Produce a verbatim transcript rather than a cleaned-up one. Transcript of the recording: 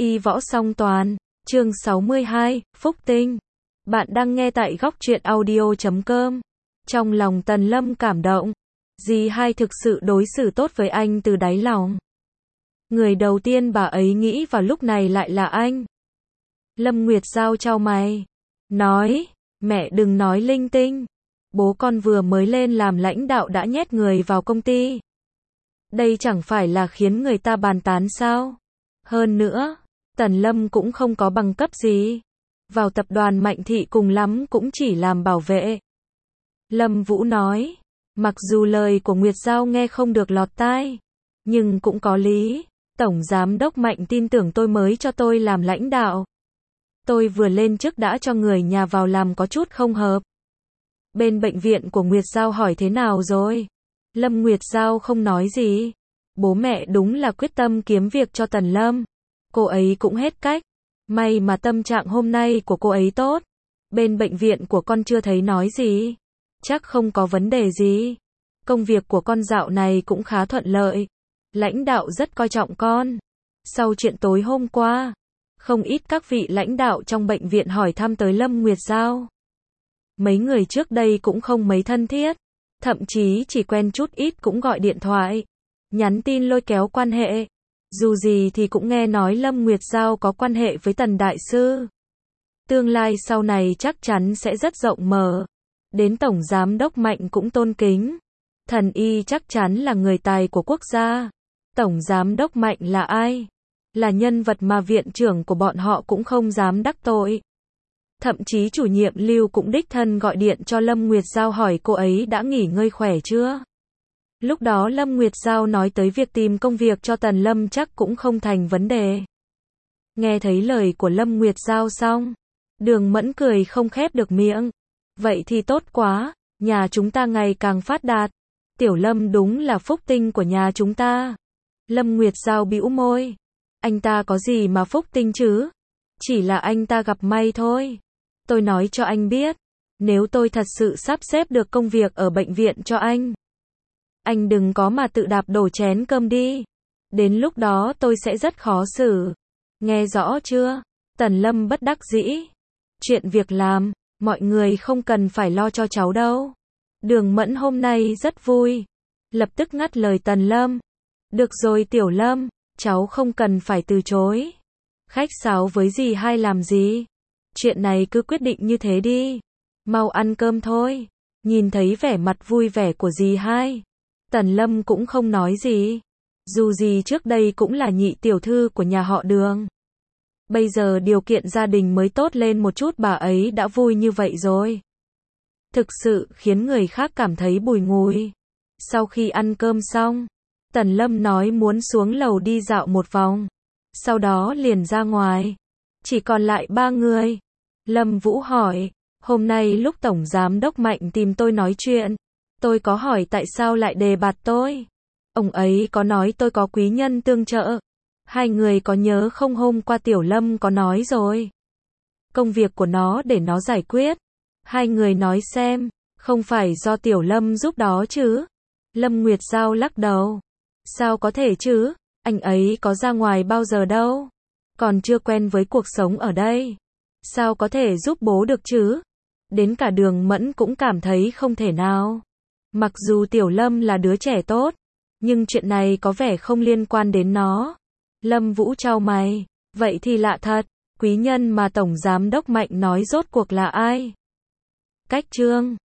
Y võ song toàn, chương sáu mươi hai, Phúc Tinh. Bạn đang nghe tại góc truyện audio chấm com. Trong lòng Tần Lâm cảm động. Dì hai thực sự đối xử tốt với anh từ đáy lòng. Người đầu tiên bà ấy nghĩ vào lúc này lại là anh. Lâm Nguyệt Giao chau mày. Nói, mẹ đừng nói linh tinh. Bố con vừa mới lên làm lãnh đạo đã nhét người vào công ty. Đây chẳng phải là khiến người ta bàn tán sao? Hơn nữa, Tần Lâm cũng không có bằng cấp gì. Vào tập đoàn Mạnh Thị cùng lắm cũng chỉ làm bảo vệ. Lâm Vũ nói, mặc dù lời của Nguyệt Giao nghe không được lọt tai, nhưng cũng có lý. Tổng Giám đốc Mạnh tin tưởng tôi mới cho tôi làm lãnh đạo. Tôi vừa lên chức đã cho người nhà vào làm có chút không hợp. Bên bệnh viện của Nguyệt Giao hỏi thế nào rồi? Lâm Nguyệt Giao không nói gì. Bố mẹ đúng là quyết tâm kiếm việc cho Tần Lâm. Cô ấy cũng hết cách. May mà tâm trạng hôm nay của cô ấy tốt. Bên bệnh viện của con chưa thấy nói gì. Chắc không có vấn đề gì. Công việc của con dạo này cũng khá thuận lợi. Lãnh đạo rất coi trọng con. Sau chuyện tối hôm qua, không ít các vị lãnh đạo trong bệnh viện hỏi thăm tới Lâm Nguyệt Giao. Mấy người trước đây cũng không mấy thân thiết. Thậm chí chỉ quen chút ít cũng gọi điện thoại, nhắn tin lôi kéo quan hệ. Dù gì thì cũng nghe nói Lâm Nguyệt Giao có quan hệ với Tần Đại Sư. Tương lai sau này chắc chắn sẽ rất rộng mở. Đến Tổng Giám đốc Mạnh cũng tôn kính. Thần Y chắc chắn là người tài của quốc gia. Tổng Giám đốc Mạnh là ai? Là nhân vật mà viện trưởng của bọn họ cũng không dám đắc tội. Thậm chí chủ nhiệm Lưu cũng đích thân gọi điện cho Lâm Nguyệt Giao hỏi cô ấy đã nghỉ ngơi khỏe chưa. Lúc đó Lâm Nguyệt Giao nói tới việc tìm công việc cho Tần Lâm chắc cũng không thành vấn đề. Nghe thấy lời của Lâm Nguyệt Giao xong, Đường Mẫn cười không khép được miệng. Vậy thì tốt quá, nhà chúng ta ngày càng phát đạt. Tiểu Lâm đúng là phúc tinh của nhà chúng ta. Lâm Nguyệt Giao bĩu môi. Anh ta có gì mà phúc tinh chứ? Chỉ là anh ta gặp may thôi. Tôi nói cho anh biết, nếu tôi thật sự sắp xếp được công việc ở bệnh viện cho anh, anh đừng có mà tự đạp đổ chén cơm đi. Đến lúc đó tôi sẽ rất khó xử. Nghe rõ chưa? Tần Lâm bất đắc dĩ. Chuyện việc làm, mọi người không cần phải lo cho cháu đâu. Đường Mẫn hôm nay rất vui. Lập tức ngắt lời Tần Lâm. Được rồi Tiểu Lâm, cháu không cần phải từ chối. Khách sáo với dì hai làm gì? Chuyện này cứ quyết định như thế đi. Mau ăn cơm thôi. Nhìn thấy vẻ mặt vui vẻ của dì hai, Tần Lâm cũng không nói gì. Dù gì trước đây cũng là nhị tiểu thư của nhà họ Đường. Bây giờ điều kiện gia đình mới tốt lên một chút bà ấy đã vui như vậy rồi. Thực sự khiến người khác cảm thấy bùi ngùi. Sau khi ăn cơm xong, Tần Lâm nói muốn xuống lầu đi dạo một vòng. Sau đó liền ra ngoài. Chỉ còn lại ba người. Lâm Vũ hỏi, hôm nay lúc Tổng Giám đốc Mạnh tìm tôi nói chuyện, tôi có hỏi tại sao lại đề bạt tôi. Ông ấy có nói tôi có quý nhân tương trợ. Hai người có nhớ không hôm qua Tiểu Lâm có nói rồi. Công việc của nó để nó giải quyết. Hai người nói xem, không phải do Tiểu Lâm giúp đó chứ? Lâm Nguyệt Giao lắc đầu. Sao có thể chứ? Anh ấy có ra ngoài bao giờ đâu. Còn chưa quen với cuộc sống ở đây. Sao có thể giúp bố được chứ? Đến cả Đường Mẫn cũng cảm thấy không thể nào. Mặc dù Tiểu Lâm là đứa trẻ tốt, nhưng chuyện này có vẻ không liên quan đến nó. Lâm Vũ chau mày. Vậy thì lạ thật. Quý nhân mà Tổng Giám đốc Mạnh nói rốt cuộc là ai? Cách chương